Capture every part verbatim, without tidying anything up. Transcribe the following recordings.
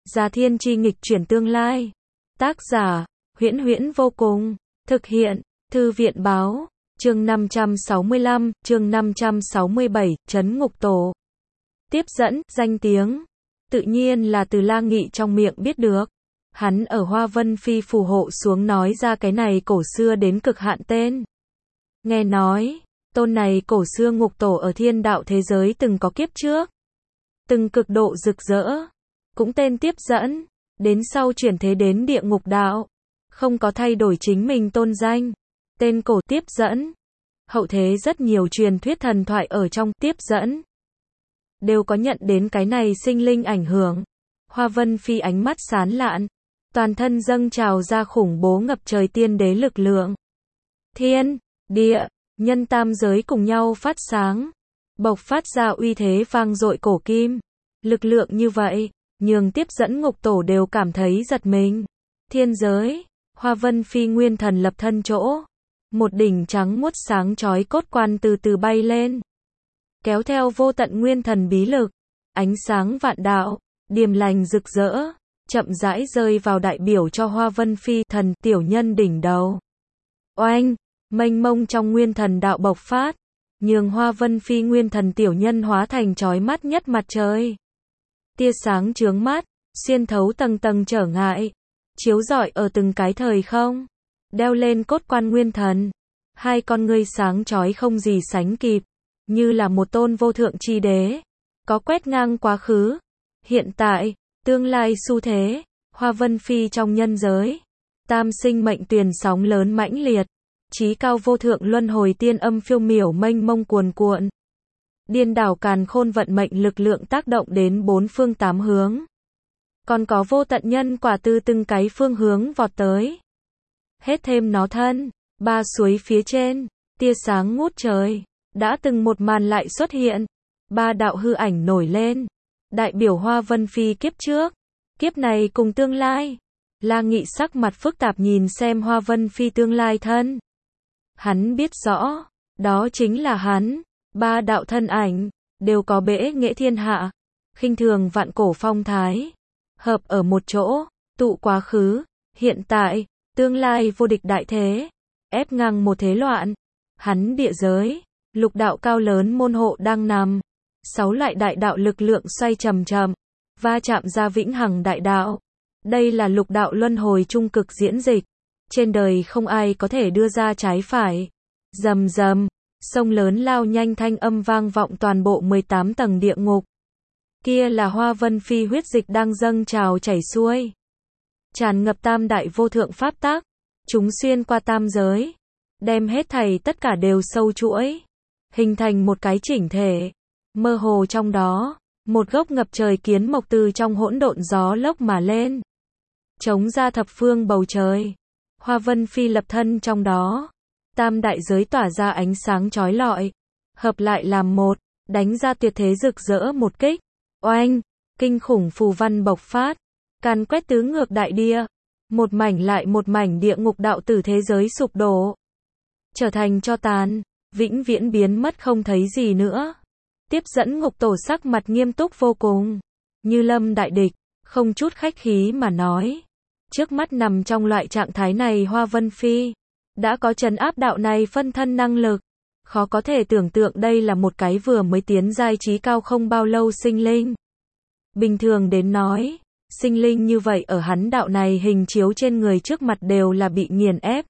Gia thiên chi nghịch chuyển tương lai. Tác giả, Huyễn Huyễn vô cùng. Thực hiện, Thư viện báo. Chương năm trăm sáu mươi lăm, chương năm trăm sáu mươi bảy, Trấn Ngục Tổ. Tiếp dẫn, danh tiếng. Tự nhiên là từ La Nghị trong miệng biết được. Hắn ở Hoa Vân Phi phù hộ xuống nói ra cái này cổ xưa đến cực hạn tên. Nghe nói, tôn này cổ xưa ngục tổ ở thiên đạo thế giới từng có kiếp trước. Từng cực độ rực rỡ. Cũng tên tiếp dẫn. Đến sau chuyển thế đến địa ngục đạo. Không có thay đổi chính mình tôn danh. Tên cổ tiếp dẫn. Hậu thế rất nhiều truyền thuyết thần thoại ở trong tiếp dẫn. Đều có nhận đến cái này sinh linh ảnh hưởng. Hoa Vân Phi ánh mắt sáng lạn. Toàn thân dâng trào ra khủng bố ngập trời tiên đế lực lượng. Thiên, địa, nhân tam giới cùng nhau phát sáng. Bộc phát ra uy thế vang dội cổ kim. Lực lượng như vậy, nhường tiếp dẫn ngục tổ đều cảm thấy giật mình. Thiên giới, Hoa Vân Phi nguyên thần lập thân chỗ. Một đỉnh trắng muốt sáng chói cốt quan từ từ bay lên. Kéo theo vô tận nguyên thần bí lực. Ánh sáng vạn đạo, điềm lành rực rỡ. Chậm rãi rơi vào đại biểu cho Hoa Vân Phi thần tiểu nhân đỉnh đầu. Oanh, mênh mông trong nguyên thần đạo bộc phát. Nhường Hoa Vân Phi nguyên thần tiểu nhân hóa thành chói mắt nhất mặt trời. Tia sáng chướng mắt, xuyên thấu tầng tầng trở ngại. Chiếu rọi ở từng cái thời không. Đeo lên cốt quan nguyên thần. Hai con ngươi sáng chói không gì sánh kịp. Như là một tôn vô thượng chi đế. Có quét ngang quá khứ. Hiện tại, tương lai xu thế. Hoa Vân Phi trong nhân giới. Tam sinh mệnh tuyền sóng lớn mãnh liệt. Chí cao vô thượng luân hồi tiên âm phiêu miểu mênh mông cuồn cuộn. Điên đảo càn khôn vận mệnh lực lượng tác động đến bốn phương tám hướng. Còn có vô tận nhân quả từ từng cái phương hướng vọt tới. Hết thêm nó thân, ba suối phía trên, tia sáng ngút trời. Đã từng một màn lại xuất hiện. Ba đạo hư ảnh nổi lên. Đại biểu Hoa Vân Phi kiếp trước. Kiếp này cùng tương lai. La Nghị sắc mặt phức tạp nhìn xem Hoa Vân Phi tương lai thân. Hắn biết rõ, đó chính là hắn. Ba đạo thân ảnh, đều có bẽ nghệ thiên hạ. Khinh thường vạn cổ phong thái. Hợp ở một chỗ, tụ quá khứ, hiện tại, tương lai vô địch đại thế. Ép ngang một thế loạn. Hắn địa giới, lục đạo cao lớn môn hộ đang nằm. Sáu loại đại đạo lực lượng xoay chậm chậm. Va chạm ra vĩnh hằng đại đạo. Đây là lục đạo luân hồi trung cực diễn dịch. Trên đời không ai có thể đưa ra trái phải. Rầm rầm, sông lớn lao nhanh thanh âm vang vọng toàn bộ mười tám tầng địa ngục. Kia là Hoa Vân Phi huyết dịch đang dâng trào chảy xuôi. Tràn ngập tam đại vô thượng pháp tắc. Chúng xuyên qua tam giới. Đem hết thảy tất cả đều sâu chuỗi. Hình thành một cái chỉnh thể. Mơ hồ trong đó, một gốc ngập trời kiến mộc từ trong hỗn độn gió lốc mà lên. Chống ra thập phương bầu trời. Hoa Vân Phi lập thân trong đó. Tam đại giới tỏa ra ánh sáng chói lọi. Hợp lại làm một, đánh ra tuyệt thế rực rỡ một kích. Oanh, kinh khủng phù văn bộc phát. Càn quét tứ ngược đại địa. Một mảnh lại một mảnh địa ngục đạo tử thế giới sụp đổ. Trở thành tro tàn, vĩnh viễn biến mất không thấy gì nữa. Tiếp dẫn ngục tổ sắc mặt nghiêm túc vô cùng. Như lâm đại địch, không chút khách khí mà nói. Trước mắt nằm trong loại trạng thái này Hoa Vân Phi. Đã có trấn áp đạo này phân thân năng lực. Khó có thể tưởng tượng đây là một cái vừa mới tiến giai trí cao không bao lâu sinh linh. Bình thường đến nói, sinh linh như vậy ở hắn đạo này hình chiếu trên người trước mặt đều là bị nghiền ép.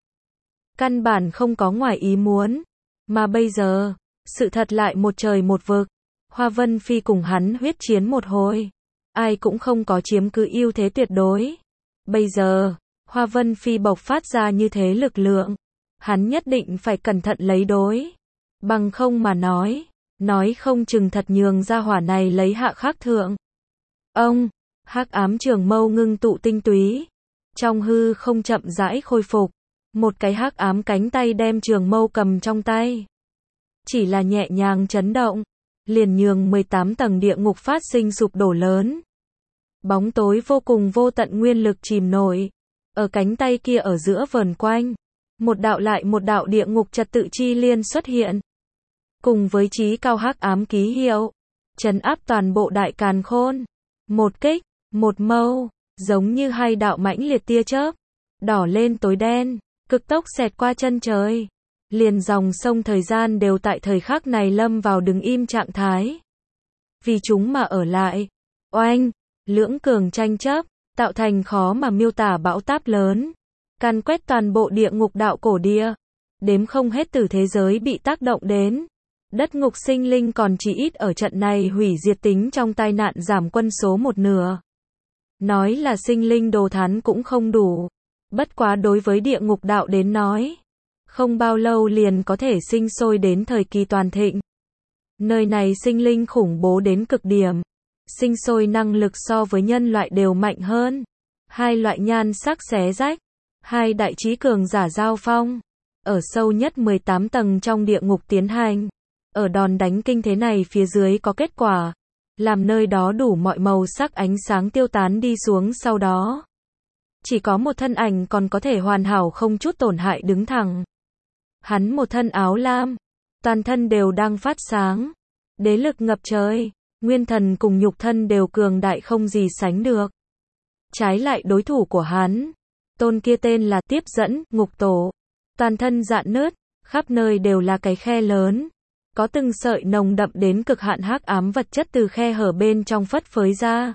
Căn bản không có ngoài ý muốn. Mà bây giờ, sự thật lại một trời một vực. Hoa Vân Phi cùng hắn huyết chiến một hồi. Ai cũng không có chiếm cứ ưu thế tuyệt đối. Bây giờ, Hoa Vân Phi bộc phát ra như thế lực lượng. Hắn nhất định phải cẩn thận lấy đối. Bằng không mà nói. Nói không chừng thật nhường ra hỏa này lấy hạ khắc thượng. Ông, hắc ám trường mâu ngưng tụ tinh túy. Trong hư không chậm rãi khôi phục. Một cái hắc ám cánh tay đem trường mâu cầm trong tay. Chỉ là nhẹ nhàng chấn động. Liền nhường mười tám tầng địa ngục phát sinh sụp đổ lớn. Bóng tối vô cùng vô tận nguyên lực chìm nổi. Ở cánh tay kia ở giữa vờn quanh. Một đạo lại một đạo địa ngục trật tự chi liên xuất hiện. Cùng với chí cao hắc ám ký hiệu. Trấn áp toàn bộ đại càn khôn. Một kích, Một mâu, giống như hai đạo mãnh liệt tia chớp, đỏ lên tối đen, cực tốc xẹt qua chân trời. Liền dòng sông thời gian đều tại thời khắc này lâm vào đứng im trạng thái. Vì chúng mà ở lại. Oanh, lưỡng cường tranh chấp, tạo thành khó mà miêu tả bão táp lớn. Càn quét toàn bộ địa ngục đạo cổ địa. Đếm không hết từ thế giới bị tác động đến. Đất ngục sinh linh còn chỉ ít ở trận này hủy diệt tính trong tai nạn giảm quân số một nửa. Nói là sinh linh đồ thán cũng không đủ. Bất quá đối với địa ngục đạo đến nói. Không bao lâu liền có thể sinh sôi đến thời kỳ toàn thịnh. Nơi này sinh linh khủng bố đến cực điểm. Sinh sôi năng lực so với nhân loại đều mạnh hơn. Hai loại nhan sắc xé rách. Hai đại trí cường giả giao phong. Ở sâu nhất mười tám tầng trong địa ngục tiến hành. Ở đòn đánh kinh thế này phía dưới có kết quả. Làm nơi đó đủ mọi màu sắc ánh sáng tiêu tán đi xuống sau đó. Chỉ có một thân ảnh còn có thể hoàn hảo không chút tổn hại đứng thẳng. Hắn một thân áo lam. Toàn thân đều đang phát sáng. Đế lực ngập trời. Nguyên thần cùng nhục thân đều cường đại không gì sánh được. Trái lại đối thủ của hắn. Tôn kia tên là Tiếp Dẫn, Ngục Tổ. Toàn thân rạn nứt. Khắp nơi đều là cái khe lớn. Có từng sợi nồng đậm đến cực hạn hắc ám vật chất từ khe hở bên trong phất phới ra.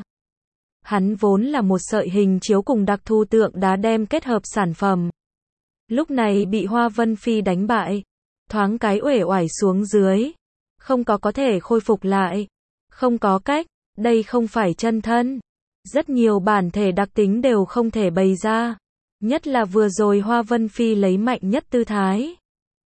Hắn vốn là một sợi hình chiếu cùng đặc thù tượng đá đem kết hợp sản phẩm. Lúc này bị Hoa Vân Phi đánh bại. Thoáng cái uể oải xuống dưới. Không có có thể khôi phục lại. Không có cách, đây không phải chân thân. Rất nhiều bản thể đặc tính đều không thể bày ra. Nhất là vừa rồi Hoa Vân Phi lấy mạnh nhất tư thái.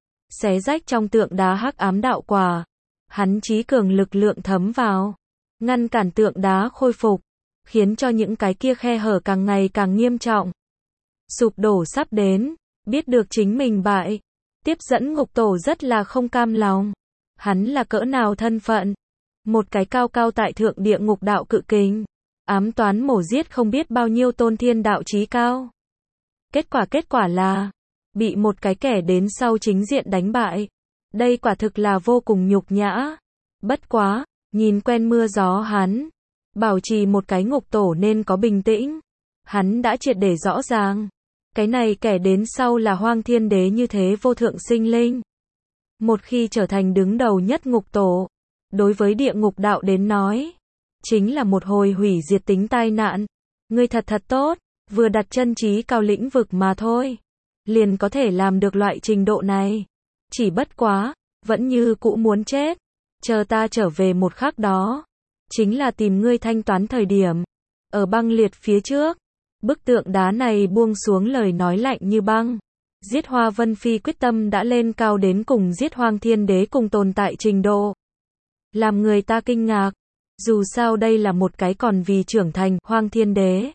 Xé rách trong tượng đá hắc ám đạo quả. Hắn trí cường lực lượng thấm vào. Ngăn cản tượng đá khôi phục. Khiến cho những cái kia khe hở càng ngày càng nghiêm trọng. Sụp đổ sắp đến. Biết được chính mình bại. Tiếp Dẫn Ngục Tổ rất là không cam lòng. Hắn là cỡ nào thân phận. Một cái cao cao tại thượng địa ngục đạo cự kình. Ám toán mổ giết không biết bao nhiêu tôn thiên đạo chí cao. Kết quả kết quả là. Bị một cái kẻ đến sau chính diện đánh bại. Đây quả thực là vô cùng nhục nhã. Bất quá, nhìn quen mưa gió hắn. Bảo trì một cái ngục tổ nên có bình tĩnh. Hắn đã triệt để rõ ràng. Cái này kẻ đến sau là Hoang Thiên Đế như thế vô thượng sinh linh. Một khi trở thành đứng đầu nhất ngục tổ. Đối với địa ngục đạo đến nói. Chính là một hồi hủy diệt tính tai nạn. Ngươi thật thật tốt. Vừa đặt chân trí cao lĩnh vực mà thôi. Liền có thể làm được loại trình độ này. Chỉ bất quá. Vẫn như cũ muốn chết. Chờ ta trở về một khắc đó. Chính là tìm ngươi thanh toán thời điểm. Ở băng liệt phía trước. Bức tượng đá này buông xuống lời nói lạnh như băng. Giết Hoa Vân Phi quyết tâm đã lên cao đến cùng giết Hoang Thiên Đế cùng tồn tại trình độ. Làm người ta kinh ngạc. Dù sao đây là một cái còn vì trưởng thành Hoang Thiên Đế.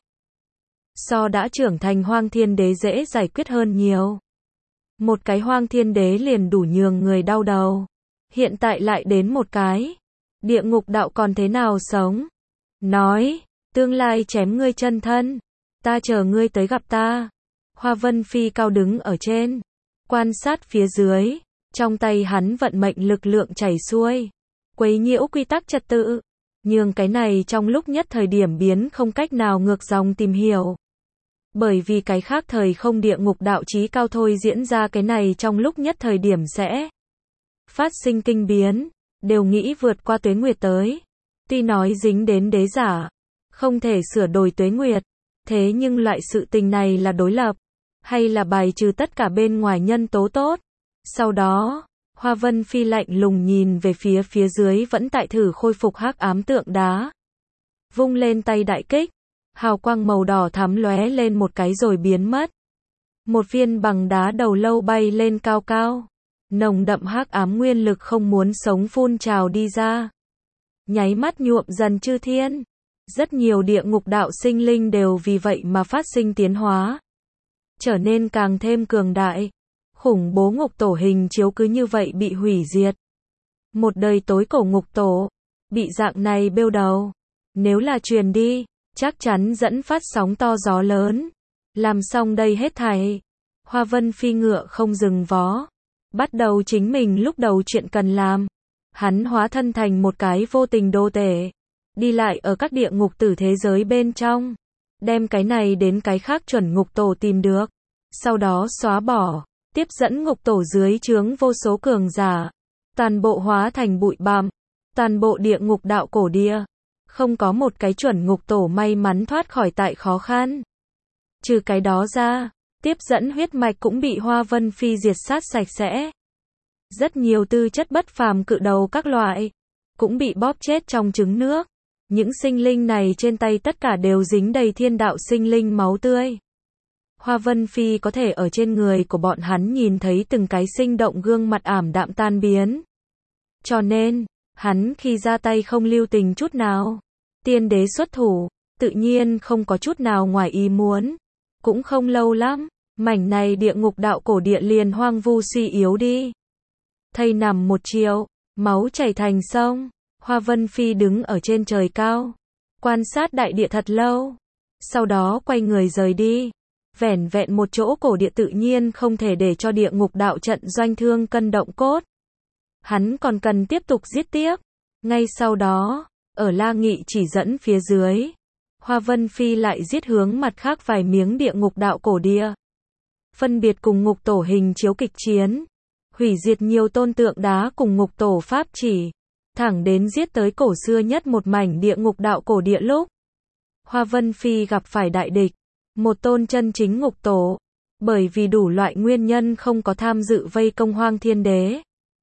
So đã trưởng thành Hoang Thiên Đế dễ giải quyết hơn nhiều. Một cái Hoang Thiên Đế liền đủ nhường người đau đầu. Hiện tại lại đến một cái. Địa ngục đạo còn thế nào sống? Nói, tương lai chém ngươi chân thân. Ta chờ ngươi tới gặp ta. Hoa Vân Phi cao đứng ở trên. Quan sát phía dưới. Trong tay hắn vận mệnh lực lượng chảy xuôi. Quấy nhiễu quy tắc trật tự. Nhưng cái này trong lúc nhất thời điểm biến không cách nào ngược dòng tìm hiểu. Bởi vì cái khác thời không địa ngục đạo chí cao thôi diễn ra cái này trong lúc nhất thời điểm sẽ phát sinh kinh biến. Đều nghĩ vượt qua tuế nguyệt tới. Tuy nói dính đến đế giả. Không thể sửa đổi tuế nguyệt. Thế nhưng loại sự tình này là đối lập. Hay là bài trừ tất cả bên ngoài nhân tố tốt. Sau đó, Hoa Vân Phi lạnh lùng nhìn về phía phía dưới vẫn tại thử khôi phục hắc ám tượng đá. Vung lên tay đại kích. Hào quang màu đỏ thắm lóe lên một cái rồi biến mất. Một viên bằng đá đầu lâu bay lên cao cao. Nồng đậm hắc ám nguyên lực không muốn sống phun trào đi ra. Nháy mắt nhuộm dần chư thiên. Rất nhiều địa ngục đạo sinh linh đều vì vậy mà phát sinh tiến hóa. Trở nên càng thêm cường đại. Khủng bố ngục tổ hình chiếu cứ như vậy bị hủy diệt. Một đời tối cổ ngục tổ. Bị dạng này bêu đầu. Nếu là truyền đi. Chắc chắn dẫn phát sóng to gió lớn. Làm xong đây hết thảy. Hoa Vân Phi ngựa không dừng vó. Bắt đầu chính mình lúc đầu chuyện cần làm. Hắn hóa thân thành một cái vô tình đô tể. đi lại ở các địa ngục tử thế giới bên trong, đem cái này đến cái khác chuẩn ngục tổ tìm được, sau đó xóa bỏ, tiếp dẫn ngục tổ dưới trướng vô số cường giả, toàn bộ hóa thành bụi bặm, toàn bộ địa ngục đạo cổ địa, không có một cái chuẩn ngục tổ may mắn thoát khỏi tại khó khăn. Trừ cái đó ra, tiếp dẫn huyết mạch cũng bị Hoa Vân Phi diệt sát sạch sẽ. Rất nhiều tư chất bất phàm cự đầu các loại, cũng bị bóp chết trong trứng nước. Những sinh linh này trên tay tất cả đều dính đầy thiên đạo sinh linh máu tươi. Hoa Vân Phi có thể ở trên người của bọn hắn nhìn thấy từng cái sinh động gương mặt ảm đạm tan biến. Cho nên, hắn khi ra tay không lưu tình chút nào. Tiên đế xuất thủ, tự nhiên không có chút nào ngoài ý muốn. Cũng không lâu lắm, mảnh này địa ngục đạo cổ địa liền hoang vu suy yếu đi. Thây nằm một chiều, máu chảy thành sông. Hoa Vân Phi đứng ở trên trời cao, quan sát đại địa thật lâu. Sau đó quay người rời đi. Vẻn vẹn một chỗ cổ địa tự nhiên không thể để cho địa ngục đạo trận doanh thương cân động cốt. Hắn còn cần tiếp tục giết tiếp. Ngay sau đó, ở La Nghị chỉ dẫn phía dưới, Hoa Vân Phi lại giết hướng mặt khác vài miếng địa ngục đạo cổ địa. Phân biệt cùng ngục tổ hình chiếu kịch chiến, hủy diệt nhiều tôn tượng đá cùng ngục tổ pháp chỉ, thẳng đến giết tới cổ xưa nhất một mảnh địa ngục đạo cổ địa lúc. Hoa Vân Phi gặp phải đại địch, một tôn chân chính ngục tổ, bởi vì đủ loại nguyên nhân không có tham dự vây công Hoang Thiên Đế.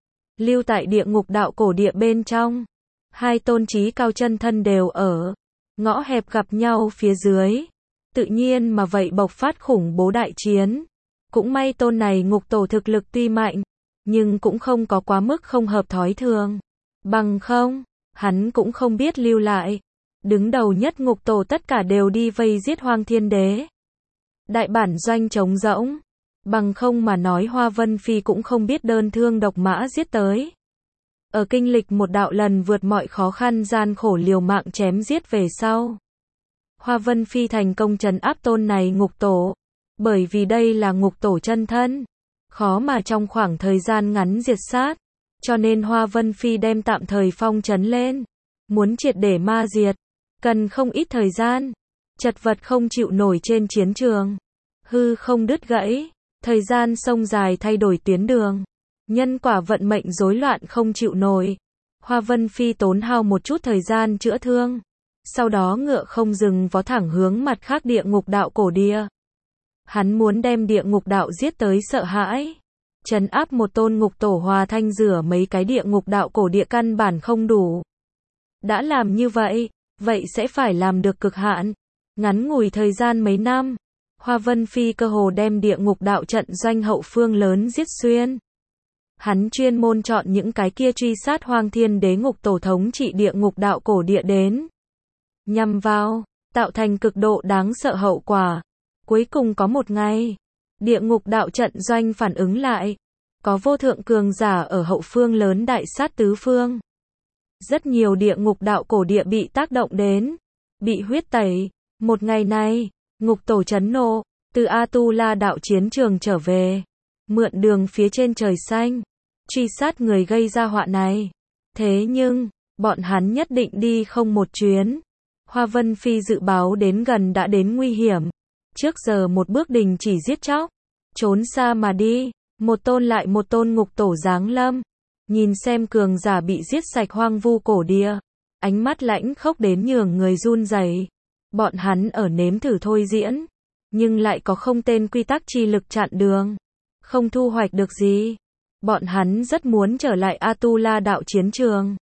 Lưu tại địa ngục đạo cổ địa bên trong, hai tôn trí cao chân thân đều ở ngõ hẹp gặp nhau phía dưới, tự nhiên mà vậy bộc phát khủng bố đại chiến. Cũng may tôn này ngục tổ thực lực tuy mạnh, nhưng cũng không có quá mức không hợp thói thường. Bằng không, hắn cũng không biết lưu lại. Đứng đầu nhất ngục tổ tất cả đều đi vây giết Hoang Thiên Đế. Đại bản doanh trống rỗng. Bằng không mà nói Hoa Vân Phi cũng không biết đơn thương độc mã giết tới. Ở kinh lịch một đạo lần vượt mọi khó khăn gian khổ liều mạng chém giết về sau, Hoa Vân Phi thành công trấn áp tôn này ngục tổ. Bởi vì đây là ngục tổ chân thân, khó mà trong khoảng thời gian ngắn diệt sát, cho nên Hoa Vân Phi đem tạm thời phong trấn lên. Muốn triệt để ma diệt, cần không ít thời gian. Chật vật không chịu nổi trên chiến trường, hư không đứt gãy, thời gian sông dài thay đổi tuyến đường, nhân quả vận mệnh rối loạn không chịu nổi. Hoa Vân Phi tốn hao một chút thời gian chữa thương, sau đó ngựa không dừng vó thẳng hướng mặt khác địa ngục đạo cổ địa. Hắn muốn đem địa ngục đạo giết tới sợ hãi, trấn áp một tôn ngục tổ hòa thanh rửa mấy cái địa ngục đạo cổ địa căn bản không đủ. Đã làm như vậy, vậy sẽ phải làm được cực hạn. Ngắn ngủi thời gian mấy năm, Hoa Vân Phi cơ hồ đem địa ngục đạo trận doanh hậu phương lớn giết xuyên. Hắn chuyên môn chọn những cái kia truy sát Hoang Thiên Đế ngục tổ thống trị địa ngục đạo cổ địa đến, nhằm vào, tạo thành cực độ đáng sợ hậu quả. Cuối cùng có một ngày, địa ngục đạo trận doanh phản ứng lại, có vô thượng cường giả ở hậu phương lớn đại sát tứ phương. Rất nhiều địa ngục đạo cổ địa bị tác động đến, bị huyết tẩy. Một ngày này, ngục tổ chấn nộ, từ A-tu-la đạo chiến trường trở về, mượn đường phía trên trời xanh, truy sát người gây ra họa này. Thế nhưng, bọn hắn nhất định đi không một chuyến. Hoa Vân Phi dự báo đến gần đã đến nguy hiểm. Trước giờ một bước đình chỉ giết chóc, trốn xa mà đi. Một tôn lại một tôn ngục tổ giáng lâm, nhìn xem cường giả bị giết sạch hoang vu cổ địa, ánh mắt lãnh khốc đến nhường người run rẩy. Bọn hắn ở nếm thử thôi diễn, nhưng lại có không tên quy tắc chi lực chặn đường, không thu hoạch được gì. Bọn hắn rất muốn trở lại A-tu-la đạo chiến trường.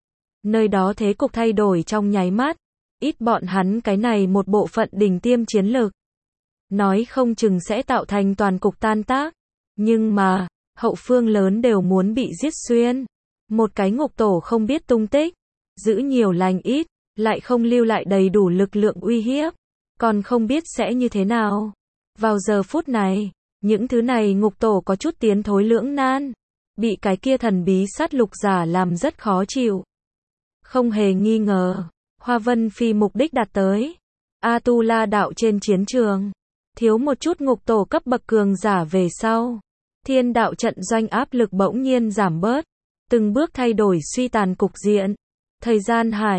Nơi đó thế cục thay đổi trong nháy mắt, ít bọn hắn cái này một bộ phận đỉnh tiêm chiến lực, nói không chừng sẽ tạo thành toàn cục tan tác. Nhưng mà, hậu phương lớn đều muốn bị giết xuyên. Một cái ngục tổ không biết tung tích, giữ nhiều lành ít, lại không lưu lại đầy đủ lực lượng uy hiếp, còn không biết sẽ như thế nào. Vào giờ phút này, những thứ này ngục tổ có chút tiến thối lưỡng nan, bị cái kia thần bí sát lục giả làm rất khó chịu. Không hề nghi ngờ, Hoa Vân Phi mục đích đạt tới. A-tu-la đạo trên chiến trường, thiếu một chút ngục tổ cấp bậc cường giả về sau, thiên đạo trận doanh áp lực bỗng nhiên giảm bớt, từng bước thay đổi suy tàn cục diện. Thời gian hải,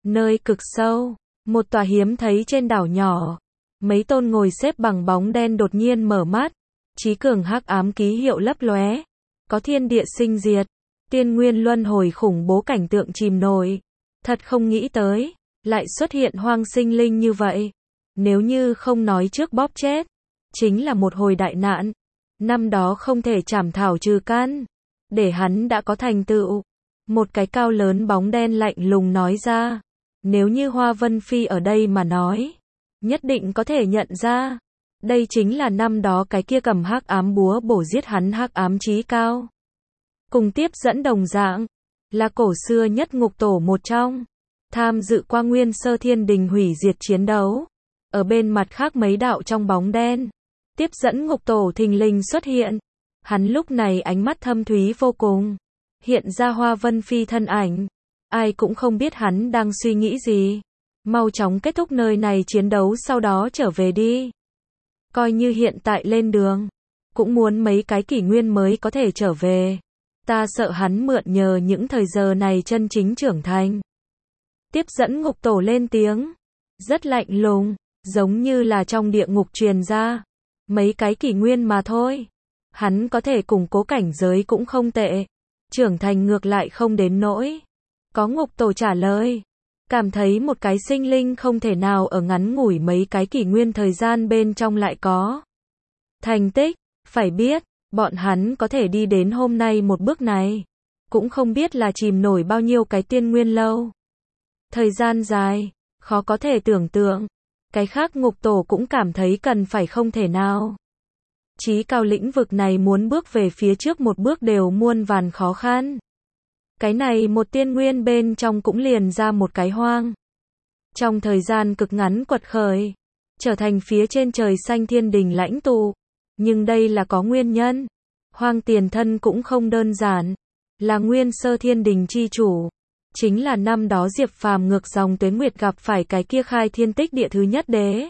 Nơi cực sâu, một tòa hiếm thấy trên đảo nhỏ, mấy tôn ngồi xếp bằng bóng đen đột nhiên mở mắt, trí cường hắc ám ký hiệu lấp lóe, có thiên địa sinh diệt, tiên nguyên luân hồi khủng bố cảnh tượng chìm nổi. Thật không nghĩ tới, lại xuất hiện hoang sinh linh như vậy. Nếu như không nói trước bóp chết, chính là một hồi đại nạn. Năm đó không thể chảm thảo trừ căn, để hắn đã có thành tựu. Một cái cao lớn bóng đen lạnh lùng nói ra, nếu như Hoa Vân Phi ở đây mà nói, nhất định có thể nhận ra, đây chính là năm đó cái kia cầm hắc ám búa bổ giết hắn hắc ám chí cao. Cùng tiếp dẫn đồng dạng, là cổ xưa nhất ngục tổ một trong, tham dự qua Nguyên Sơ Thiên Đình hủy diệt chiến đấu. Ở bên mặt khác mấy đạo trong bóng đen, tiếp dẫn ngục tổ thình lình xuất hiện. Hắn lúc này ánh mắt thâm thúy vô cùng, hiện ra Hoa Vân Phi thân ảnh. Ai cũng không biết hắn đang suy nghĩ gì. Mau chóng kết thúc nơi này chiến đấu sau đó trở về đi. Coi như hiện tại lên đường, cũng muốn mấy cái kỷ nguyên mới có thể trở về. Ta sợ hắn mượn nhờ những thời giờ này chân chính trưởng thành. Tiếp dẫn ngục tổ lên tiếng, rất lạnh lùng, giống như là trong địa ngục truyền ra. Mấy cái kỷ nguyên mà thôi. Hắn có thể củng cố cảnh giới cũng không tệ. Trưởng thành ngược lại không đến nỗi. Có ngục tổ trả lời. Cảm thấy một cái sinh linh không thể nào ở ngắn ngủi mấy cái kỷ nguyên thời gian bên trong lại có thành tích. Phải biết, bọn hắn có thể đi đến hôm nay một bước này. Cũng không biết là chìm nổi bao nhiêu cái tiên nguyên lâu. Thời gian dài, khó có thể tưởng tượng. Cái khác ngục tổ cũng cảm thấy cần phải không thể nào. Chí cao lĩnh vực này muốn bước về phía trước một bước đều muôn vàn khó khăn. Cái này một tiên nguyên bên trong cũng liền ra một cái hoang. Trong thời gian cực ngắn quật khởi, trở thành phía trên trời xanh thiên đình lãnh tụ. Nhưng đây là có nguyên nhân. Hoang tiền thân cũng không đơn giản. Là Nguyên Sơ Thiên Đình chi chủ. Chính là năm đó Diệp Phàm ngược dòng tuế nguyệt gặp phải cái kia khai thiên tích địa thứ nhất đế.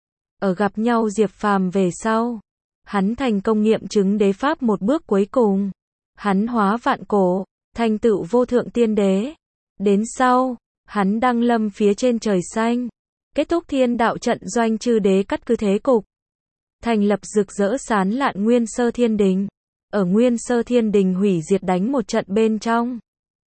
Ở gặp nhau Diệp Phàm về sau, hắn thành công nghiệm chứng đế pháp một bước cuối cùng. Hắn hóa vạn cổ, thành tựu vô thượng tiên đế. Đến sau, hắn đăng lâm phía trên trời xanh, kết thúc thiên đạo trận doanh chư đế cắt cứ thế cục. Thành lập rực rỡ sán lạn Nguyên Sơ Thiên Đình. Ở Nguyên Sơ Thiên Đình hủy diệt đánh một trận bên trong.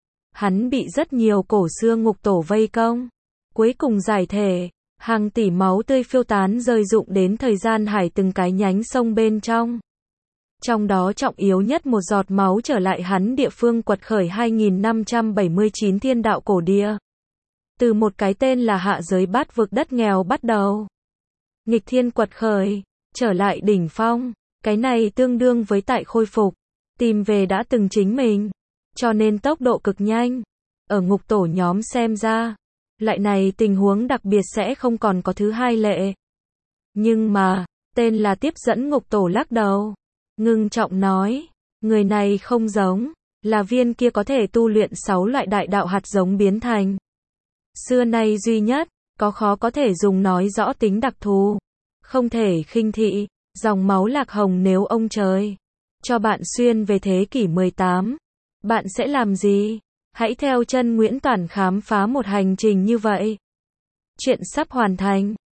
Hắn bị rất nhiều cổ xưa ngục tổ vây công. Cuối cùng giải thể, hàng tỷ máu tươi phiêu tán rơi rụng đến thời gian hải từng cái nhánh sông bên trong. Trong đó trọng yếu nhất một giọt máu trở lại hắn địa phương quật khởi hai nghìn năm trăm bảy mươi chín thiên đạo cổ địa. Từ một cái tên là hạ giới bát vực đất nghèo bắt đầu. Nghịch thiên quật khởi, trở lại đỉnh phong. Cái này tương đương với tại khôi phục, tìm về đã từng chính mình. Cho nên tốc độ cực nhanh. Ở ngục tổ nhóm xem ra, lại này tình huống đặc biệt sẽ không còn có thứ hai lệ. Nhưng mà, tên là tiếp dẫn ngục tổ lắc đầu. Ngưng trọng nói, người này không giống, là viên kia có thể tu luyện sáu loại đại đạo hạt giống biến thành. Xưa nay duy nhất, có khó có thể dùng nói rõ tính đặc thù. Không thể khinh thị, dòng máu lạc hồng nếu ông trời cho bạn xuyên về thế kỷ mười tám. Bạn sẽ làm gì? Hãy theo chân Nguyễn Toản khám phá một hành trình như vậy. Chuyện sắp hoàn thành.